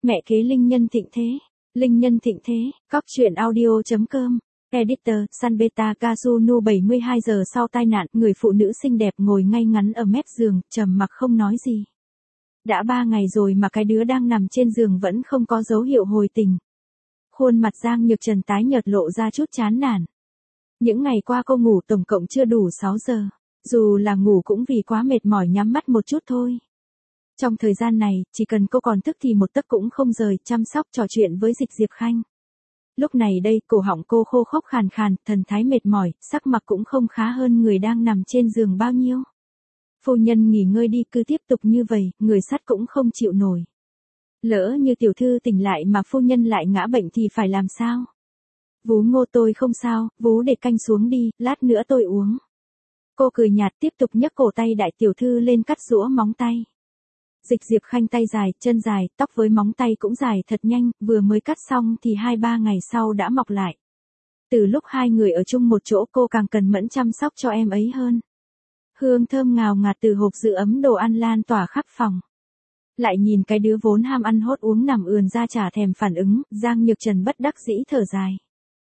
Mẹ kế Linh Nhân thịnh thế. Linh Nhân thịnh thế, cóc truyện audio.com. Editor, Sanbeta Kazunu 72 giờ sau tai nạn, người phụ nữ xinh đẹp ngồi ngay ngắn ở mép giường, trầm mặc không nói gì. Đã 3 ngày rồi mà cái đứa đang nằm trên giường vẫn không có dấu hiệu hồi tình. Khuôn mặt Giang Nhược Trần tái nhợt lộ ra chút chán nản. Những ngày qua cô ngủ tổng cộng chưa đủ 6 giờ. Dù là ngủ cũng vì quá mệt mỏi nhắm mắt một chút thôi. Trong thời gian này, chỉ cần cô còn thức thì một tấc cũng không rời, chăm sóc trò chuyện với Dịch Diệp Khanh. Lúc này đây, cổ họng cô khô khốc khàn khàn, thần thái mệt mỏi, sắc mặt cũng không khá hơn người đang nằm trên giường bao nhiêu. Phu nhân nghỉ ngơi đi, cứ tiếp tục như vậy, người sắt cũng không chịu nổi. Lỡ như tiểu thư tỉnh lại mà phu nhân lại ngã bệnh thì phải làm sao? Vú Ngô tôi không sao, vú để canh xuống đi, lát nữa tôi uống. Cô cười nhạt tiếp tục nhấc cổ tay đại tiểu thư lên cắt giũa móng tay. Dịch Diệp Khanh tay dài, chân dài, tóc với móng tay cũng dài thật nhanh, vừa mới cắt xong thì 2-3 ngày sau đã mọc lại. Từ lúc hai người ở chung một chỗ cô càng cần mẫn chăm sóc cho em ấy hơn. Hương thơm ngào ngạt từ hộp giữ ấm đồ ăn lan tỏa khắp phòng. Lại nhìn cái đứa vốn ham ăn hốt uống nằm ườn ra chả thèm phản ứng, Giang Nhược Trần bất đắc dĩ thở dài.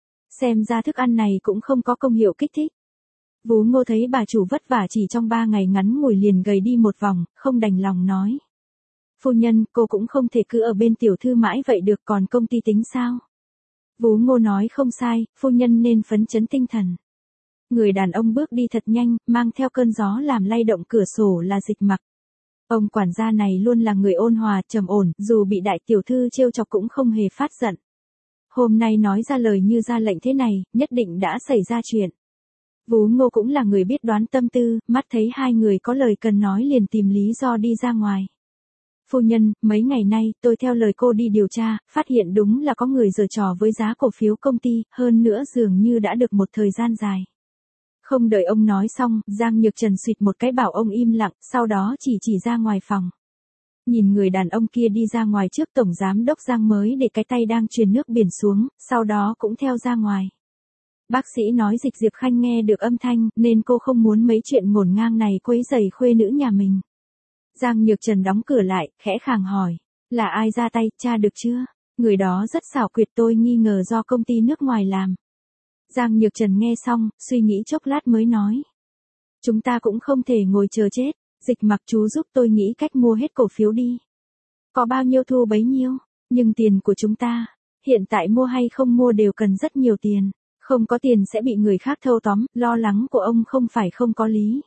Xem ra thức ăn này cũng không có công hiệu kích thích. Vú Ngô thấy bà chủ vất vả chỉ trong 3 ngày ngắn ngủi liền gầy đi một vòng, không đành lòng nói. Phu nhân, cô cũng không thể cứ ở bên tiểu thư mãi vậy được, còn công ty tính sao? Vú Ngô nói không sai, phu nhân nên phấn chấn tinh thần. Người đàn ông bước đi thật nhanh, mang theo cơn gió làm lay động cửa sổ là Dịch Mặc. Ông quản gia này luôn là người ôn hòa, trầm ổn, dù bị đại tiểu thư trêu chọc cũng không hề phát giận. Hôm nay nói ra lời như ra lệnh thế này, nhất định đã xảy ra chuyện. Vú Ngô cũng là người biết đoán tâm tư, mắt thấy hai người có lời cần nói liền tìm lý do đi ra ngoài. Phu nhân, mấy ngày nay, tôi theo lời cô đi điều tra, phát hiện đúng là có người giở trò với giá cổ phiếu công ty, hơn nữa dường như đã được một thời gian dài. Không đợi ông nói xong, Giang Nhược Trần xịt một cái bảo ông im lặng, sau đó chỉ ra ngoài phòng. Nhìn người đàn ông kia đi ra ngoài trước tổng giám đốc Giang mới để cái tay đang truyền nước biển xuống, sau đó cũng theo ra ngoài. Bác sĩ nói Dịch Diệp Khanh nghe được âm thanh, nên cô không muốn mấy chuyện ngổn ngang này quấy rầy khuê nữ nhà mình. Giang Nhược Trần đóng cửa lại, khẽ khàng hỏi, là ai ra tay, tra được chưa? Người đó rất xảo quyệt, tôi nghi ngờ do công ty nước ngoài làm. Giang Nhược Trần nghe xong, suy nghĩ chốc lát mới nói. Chúng ta cũng không thể ngồi chờ chết, Dịch Mặc chú giúp tôi nghĩ cách mua hết cổ phiếu đi. Có bao nhiêu thu bấy nhiêu, nhưng tiền của chúng ta, hiện tại mua hay không mua đều cần rất nhiều tiền. Không có tiền sẽ bị người khác thâu tóm, lo lắng của ông không phải không có lý.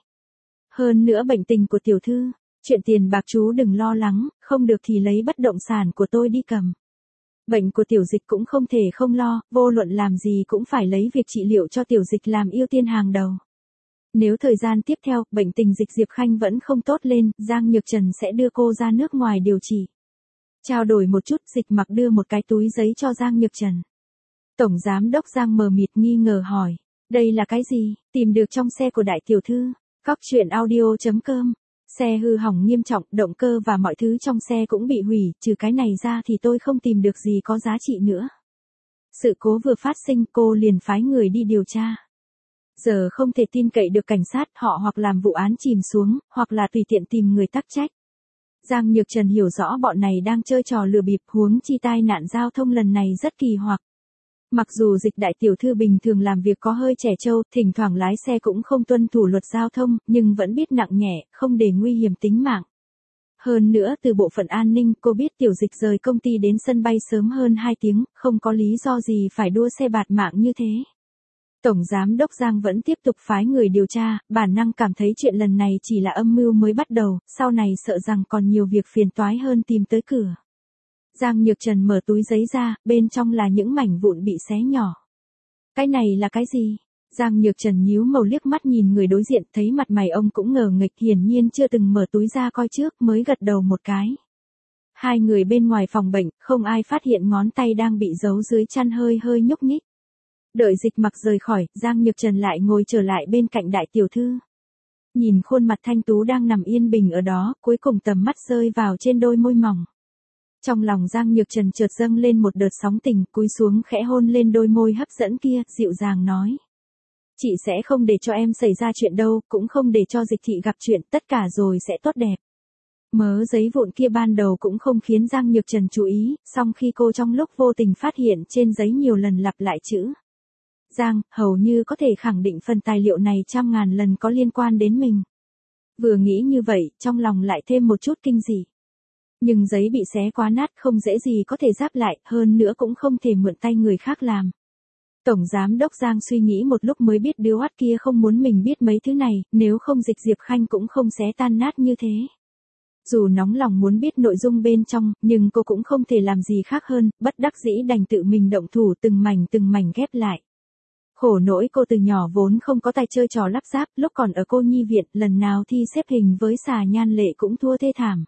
Hơn nữa bệnh tình của tiểu thư, chuyện tiền bạc chú đừng lo lắng, không được thì lấy bất động sản của tôi đi cầm. Bệnh của tiểu Dịch cũng không thể không lo, vô luận làm gì cũng phải lấy việc trị liệu cho tiểu Dịch làm ưu tiên hàng đầu. Nếu thời gian tiếp theo, bệnh tình Dịch Diệp Khanh vẫn không tốt lên, Giang Nhược Trần sẽ đưa cô ra nước ngoài điều trị. Trao đổi một chút, Dịch Mặc đưa một cái túi giấy cho Giang Nhược Trần. Tổng giám đốc Giang mờ mịt nghi ngờ hỏi, đây là cái gì, tìm được trong xe của đại tiểu thư, cóc truyện audio.com. Xe hư hỏng nghiêm trọng, động cơ và mọi thứ trong xe cũng bị hủy, trừ cái này ra thì tôi không tìm được gì có giá trị nữa. Sự cố vừa phát sinh cô liền phái người đi điều tra. Giờ không thể tin cậy được cảnh sát, họ hoặc làm vụ án chìm xuống, hoặc là tùy tiện tìm người tắc trách. Giang Nhược Trần hiểu rõ bọn này đang chơi trò lừa bịp, huống chi tai nạn giao thông lần này rất kỳ hoặc. Mặc dù Dịch đại tiểu thư bình thường làm việc có hơi trẻ trâu, thỉnh thoảng lái xe cũng không tuân thủ luật giao thông, nhưng vẫn biết nặng nhẹ, không để nguy hiểm tính mạng. Hơn nữa từ bộ phận an ninh, cô biết tiểu Dịch rời công ty đến sân bay sớm hơn 2 tiếng, không có lý do gì phải đua xe bạt mạng như thế. Tổng giám đốc Giang vẫn tiếp tục phái người điều tra, bản năng cảm thấy chuyện lần này chỉ là âm mưu mới bắt đầu, sau này sợ rằng còn nhiều việc phiền toái hơn tìm tới cửa. Giang Nhược Trần mở túi giấy ra, bên trong là những mảnh vụn bị xé nhỏ. Cái này là cái gì? Giang Nhược Trần nhíu màu liếc mắt nhìn người đối diện, thấy mặt mày ông cũng ngờ nghịch, hiển nhiên chưa từng mở túi ra coi trước, mới gật đầu một cái. Hai người bên ngoài phòng bệnh, không ai phát hiện ngón tay đang bị giấu dưới chăn hơi nhúc nhích. Đợi Dịch Mặc rời khỏi, Giang Nhược Trần lại ngồi trở lại bên cạnh đại tiểu thư. Nhìn khuôn mặt thanh tú đang nằm yên bình ở đó, cuối cùng tầm mắt rơi vào trên đôi môi mỏng. Trong lòng Giang Nhược Trần chợt dâng lên một đợt sóng tình, cúi xuống khẽ hôn lên đôi môi hấp dẫn kia, dịu dàng nói. Chị sẽ không để cho em xảy ra chuyện đâu, cũng không để cho Dịch thị gặp chuyện, tất cả rồi sẽ tốt đẹp. Mớ giấy vụn kia ban đầu cũng không khiến Giang Nhược Trần chú ý, song khi cô trong lúc vô tình phát hiện trên giấy nhiều lần lặp lại chữ Giang, hầu như có thể khẳng định phần tài liệu này trăm ngàn lần có liên quan đến mình. Vừa nghĩ như vậy, trong lòng lại thêm một chút kinh dị. Nhưng giấy bị xé quá nát không dễ gì có thể ráp lại, hơn nữa cũng không thể mượn tay người khác làm. Tổng giám đốc Giang suy nghĩ một lúc mới biết đứa oát kia không muốn mình biết mấy thứ này, nếu không Dịch Diệp Khanh cũng không xé tan nát như thế. Dù nóng lòng muốn biết nội dung bên trong, nhưng cô cũng không thể làm gì khác hơn, bất đắc dĩ đành tự mình động thủ từng mảnh ghép lại. Khổ nỗi cô từ nhỏ vốn không có tài chơi trò lắp ráp, lúc còn ở cô nhi viện, lần nào thi xếp hình với xà nhan lệ cũng thua thê thảm.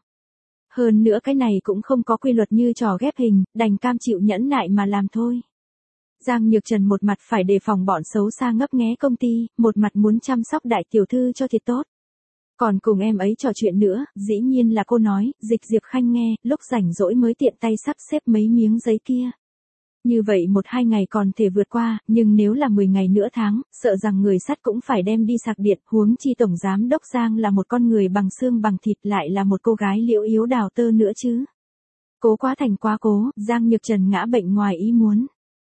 Hơn nữa cái này cũng không có quy luật như trò ghép hình, đành cam chịu nhẫn nại mà làm thôi. Giang Nhược Trần một mặt phải đề phòng bọn xấu xa ngấp nghé công ty, một mặt muốn chăm sóc đại tiểu thư cho thiệt tốt. Còn cùng em ấy trò chuyện nữa, dĩ nhiên là cô nói, Dịch Diệp Khanh nghe, lúc rảnh rỗi mới tiện tay sắp xếp mấy miếng giấy kia. Như vậy 1-2 ngày còn thể vượt qua, nhưng nếu là 10 ngày nửa tháng, sợ rằng người sắt cũng phải đem đi sạc điện, huống chi tổng giám đốc Giang là một con người bằng xương bằng thịt lại là một cô gái liễu yếu đào tơ nữa chứ. Cố quá thành quá cố, Giang Nhược Trần ngã bệnh ngoài ý muốn.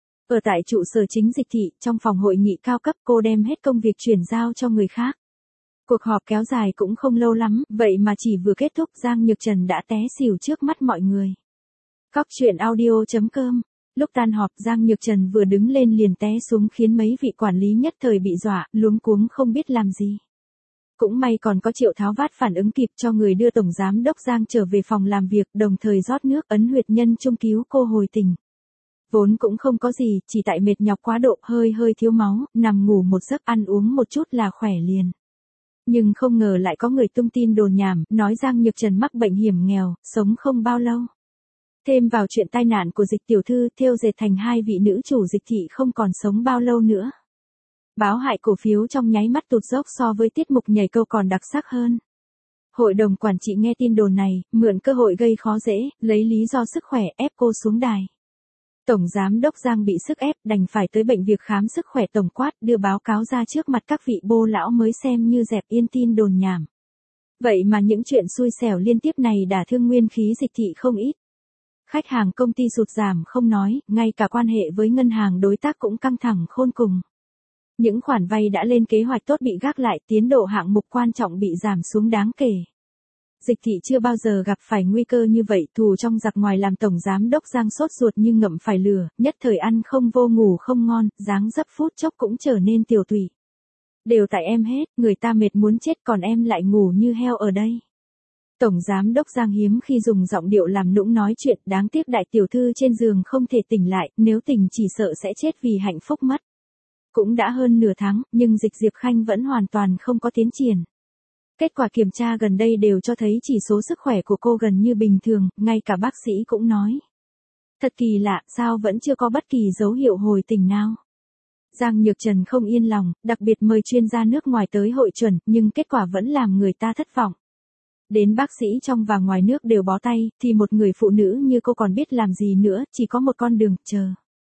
Ở tại trụ sở chính Dịch thị, trong phòng hội nghị cao cấp cô đem hết công việc chuyển giao cho người khác. Cuộc họp kéo dài cũng không lâu lắm, vậy mà chỉ vừa kết thúc Giang Nhược Trần đã té xỉu trước mắt mọi người. Cóc truyện audio.com. Lúc tan họp Giang Nhược Trần vừa đứng lên liền té xuống khiến mấy vị quản lý nhất thời bị dọa, luống cuống không biết làm gì. Cũng may còn có Triệu Tháo Vát phản ứng kịp cho người đưa tổng giám đốc Giang trở về phòng làm việc, đồng thời rót nước ấn huyệt nhân trung cứu cô hồi tỉnh. Vốn cũng không có gì, chỉ tại mệt nhọc quá độ, hơi thiếu máu, nằm ngủ một giấc ăn uống một chút là khỏe liền. Nhưng không ngờ lại có người tung tin đồn nhảm, nói Giang Nhược Trần mắc bệnh hiểm nghèo, sống không bao lâu. Thêm vào chuyện tai nạn của Dịch tiểu thư, thêu dệt thành hai vị nữ chủ Dịch thị không còn sống bao lâu nữa. Báo hại cổ phiếu trong nháy mắt tụt dốc so với tiết mục nhảy câu còn đặc sắc hơn. Hội đồng quản trị nghe tin đồn này, mượn cơ hội gây khó dễ, lấy lý do sức khỏe ép cô xuống đài. Tổng giám đốc Giang bị sức ép đành phải tới bệnh viện khám sức khỏe tổng quát, đưa báo cáo ra trước mặt các vị bô lão mới xem như dẹp yên tin đồn nhảm. Vậy mà những chuyện xui xẻo liên tiếp này đả thương nguyên khí Dịch thị không ít. Khách hàng công ty sụt giảm không nói, ngay cả quan hệ với ngân hàng đối tác cũng căng thẳng khôn cùng. Những khoản vay đã lên kế hoạch tốt bị gác lại, tiến độ hạng mục quan trọng bị giảm xuống đáng kể. Dịch thị chưa bao giờ gặp phải nguy cơ như vậy, thù trong giặc ngoài làm tổng giám đốc Giang sốt ruột như ngậm phải lửa, nhất thời ăn không vô ngủ không ngon, dáng dấp phút chốc cũng trở nên tiều tụy. Đều tại em hết, người ta mệt muốn chết còn em lại ngủ như heo ở đây. Tổng giám đốc Giang hiếm khi dùng giọng điệu làm nũng nói chuyện, đáng tiếc đại tiểu thư trên giường không thể tỉnh lại, nếu tỉnh chỉ sợ sẽ chết vì hạnh phúc mất. Cũng đã hơn nửa tháng, nhưng Dịch Diệp Khanh vẫn hoàn toàn không có tiến triển. Kết quả kiểm tra gần đây đều cho thấy chỉ số sức khỏe của cô gần như bình thường, ngay cả bác sĩ cũng nói. Thật kỳ lạ, sao vẫn chưa có bất kỳ dấu hiệu hồi tỉnh nào. Giang Nhược Trần không yên lòng, đặc biệt mời chuyên gia nước ngoài tới hội chuẩn, nhưng kết quả vẫn làm người ta thất vọng. Đến bác sĩ trong và ngoài nước đều bó tay, thì một người phụ nữ như cô còn biết làm gì nữa, chỉ có một con đường, chờ.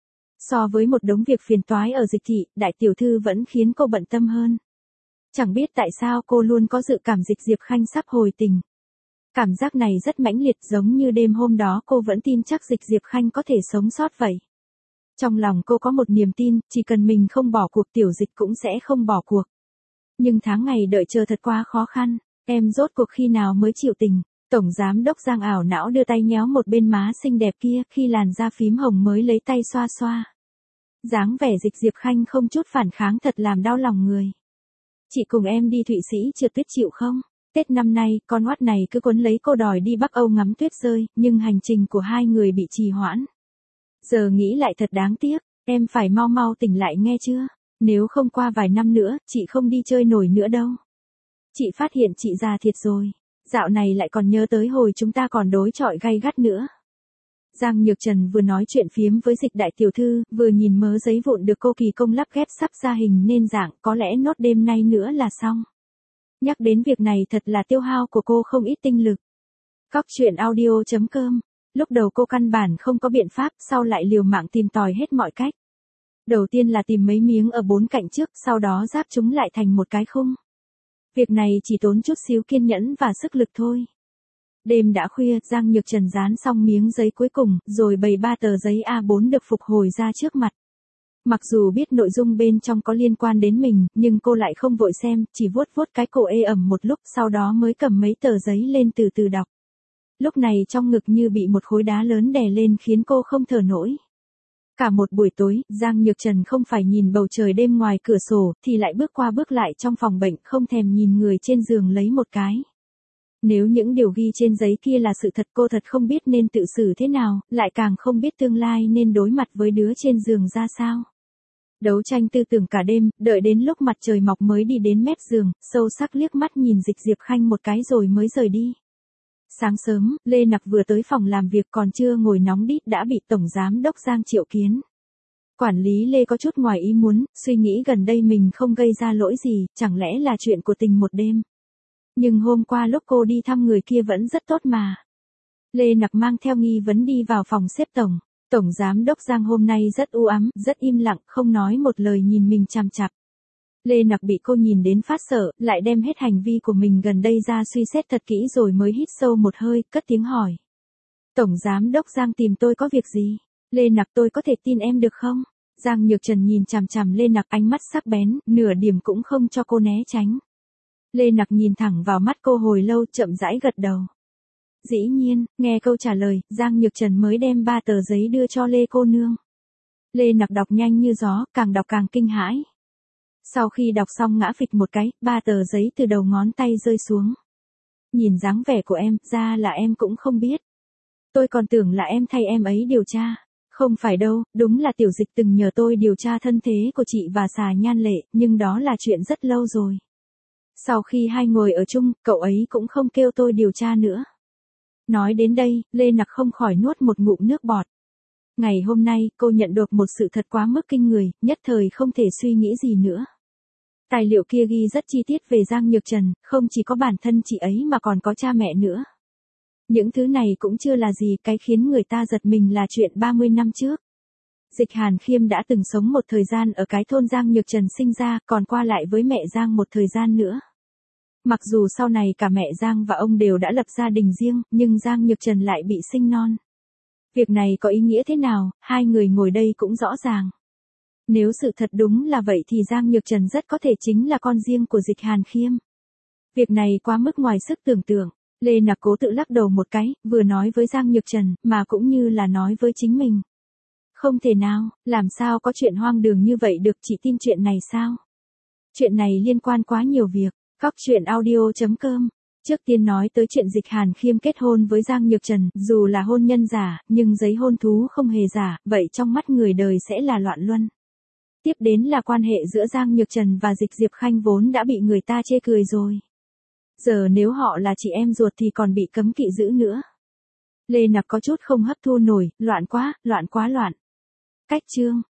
So với một đống việc phiền toái ở Dịch thị, đại tiểu thư vẫn khiến cô bận tâm hơn. Chẳng biết tại sao cô luôn có dự cảm Dịch Diệp Khanh sắp hồi tình. Cảm giác này rất mãnh liệt, giống như đêm hôm đó cô vẫn tin chắc Dịch Diệp Khanh có thể sống sót vậy. Trong lòng cô có một niềm tin, chỉ cần mình không bỏ cuộc tiểu Dịch cũng sẽ không bỏ cuộc. Nhưng tháng ngày đợi chờ thật quá khó khăn, em rốt cuộc khi nào mới chịu tình. Tổng giám đốc Giang ảo não đưa tay nhéo một bên má xinh đẹp kia, khi làn da phím hồng mới lấy tay xoa xoa. Dáng vẻ Dịch Diệp Khanh không chút phản kháng thật làm đau lòng người. Chị cùng em đi Thụy Sĩ trượt tuyết chịu không? Tết năm nay, con oát này cứ quấn lấy cô đòi đi Bắc Âu ngắm tuyết rơi, nhưng hành trình của hai người bị trì hoãn. Giờ nghĩ lại thật đáng tiếc, em phải mau tỉnh lại nghe chưa? Nếu không qua vài năm nữa, chị không đi chơi nổi nữa đâu. Chị phát hiện chị già thiệt rồi. Dạo này lại còn nhớ tới hồi chúng ta còn đối chọi gay gắt nữa. Giang Nhược Trần vừa nói chuyện phiếm với Dịch đại tiểu thư, vừa nhìn mớ giấy vụn được cô kỳ công lắp ghép sắp ra hình nên dạng, có lẽ nốt đêm nay nữa là xong. Nhắc đến việc này thật là tiêu hao của cô không ít tinh lực. Cóc truyện audio.com. Lúc đầu cô căn bản không có biện pháp, sau lại liều mạng tìm tòi hết mọi cách. Đầu tiên là tìm mấy miếng ở bốn cạnh trước, sau đó ráp chúng lại thành một cái khung. Việc này chỉ tốn chút xíu kiên nhẫn và sức lực thôi. Đêm đã khuya, Giang Nhược Trần dán xong miếng giấy cuối cùng, rồi bày 3 tờ giấy A4 được phục hồi ra trước mặt. Mặc dù biết nội dung bên trong có liên quan đến mình, nhưng cô lại không vội xem, chỉ vuốt vuốt cái cổ ê ẩm một lúc, sau đó mới cầm mấy tờ giấy lên từ từ đọc. Lúc này trong ngực như bị một khối đá lớn đè lên khiến cô không thở nổi. Cả một buổi tối, Giang Nhược Trần không phải nhìn bầu trời đêm ngoài cửa sổ, thì lại bước qua bước lại trong phòng bệnh, không thèm nhìn người trên giường lấy một cái. Nếu những điều ghi trên giấy kia là sự thật, cô thật không biết nên tự xử thế nào, lại càng không biết tương lai nên đối mặt với đứa trên giường ra sao. Đấu tranh tư tưởng cả đêm, đợi đến lúc mặt trời mọc mới đi đến mép giường, sâu sắc liếc mắt nhìn Dịch Diệp Khanh một cái rồi mới rời đi. Sáng sớm, Lê Nặc vừa tới phòng làm việc còn chưa ngồi nóng đít đã bị Tổng Giám Đốc Giang triệu kiến. Quản lý Lê có chút ngoài ý muốn, suy nghĩ gần đây mình không gây ra lỗi gì, chẳng lẽ là chuyện của tình một đêm. Nhưng hôm qua lúc cô đi thăm người kia vẫn rất tốt mà. Lê Nặc mang theo nghi vấn đi vào phòng xếp tổng. Tổng Giám Đốc Giang hôm nay rất u ám, rất im lặng, không nói một lời nhìn mình chằm chằm. Lê Nặc bị cô nhìn đến phát sợ, lại đem hết hành vi của mình gần đây ra suy xét thật kỹ rồi mới hít sâu một hơi, cất tiếng hỏi. Tổng Giám Đốc Giang tìm tôi có việc gì? Lê Nặc, tôi có thể tin em được không? Giang Nhược Trần nhìn chằm chằm Lê Nặc, ánh mắt sắc bén, nửa điểm cũng không cho cô né tránh. Lê Nặc nhìn thẳng vào mắt cô hồi lâu, chậm rãi gật đầu. Dĩ nhiên, nghe câu trả lời, Giang Nhược Trần mới đem 3 tờ giấy đưa cho Lê cô nương. Lê Nặc đọc nhanh như gió, càng đọc càng kinh hãi. Sau khi đọc xong ngã phịch một cái, 3 tờ giấy từ đầu ngón tay rơi xuống. Nhìn dáng vẻ của em, ra là em cũng không biết. Tôi còn tưởng là em thay em ấy điều tra. Không phải đâu, đúng là Tiểu Dịch từng nhờ tôi điều tra thân thế của chị và Xà Nhan Lệ, nhưng đó là chuyện rất lâu rồi. Sau khi hai ngồi ở chung, cậu ấy cũng không kêu tôi điều tra nữa. Nói đến đây, Lê Nặc không khỏi nuốt một ngụm nước bọt. Ngày hôm nay, cô nhận được một sự thật quá mức kinh người, nhất thời không thể suy nghĩ gì nữa. Tài liệu kia ghi rất chi tiết về Giang Nhược Trần, không chỉ có bản thân chị ấy mà còn có cha mẹ nữa. Những thứ này cũng chưa là gì, cái khiến người ta giật mình là chuyện 30 năm trước. Dịch Hàn Khiêm đã từng sống một thời gian ở cái thôn Giang Nhược Trần sinh ra, còn qua lại với mẹ Giang một thời gian nữa. Mặc dù sau này cả mẹ Giang và ông đều đã lập gia đình riêng, nhưng Giang Nhược Trần lại bị sinh non. Việc này có ý nghĩa thế nào, hai người ngồi đây cũng rõ ràng. Nếu sự thật đúng là vậy thì Giang Nhược Trần rất có thể chính là con riêng của Dịch Hàn Khiêm. Việc này quá mức ngoài sức tưởng tượng. Lê Nặc cố tự lắc đầu một cái, vừa nói với Giang Nhược Trần, mà cũng như là nói với chính mình. Không thể nào, làm sao có chuyện hoang đường như vậy được, chỉ tin chuyện này sao? Chuyện này liên quan quá nhiều việc. Góc truyện audio.com. Trước tiên nói tới chuyện Dịch Hàn Khiêm kết hôn với Giang Nhược Trần, dù là hôn nhân giả, nhưng giấy hôn thú không hề giả, vậy trong mắt người đời sẽ là loạn luân. Tiếp đến là quan hệ giữa Giang Nhược Trần và Dịch Diệp Khanh vốn đã bị người ta chê cười rồi. Giờ nếu họ là chị em ruột thì còn bị cấm kỵ giữ nữa. Lê Nặc có chút không hấp thu nổi, loạn quá loạn. Cách chương.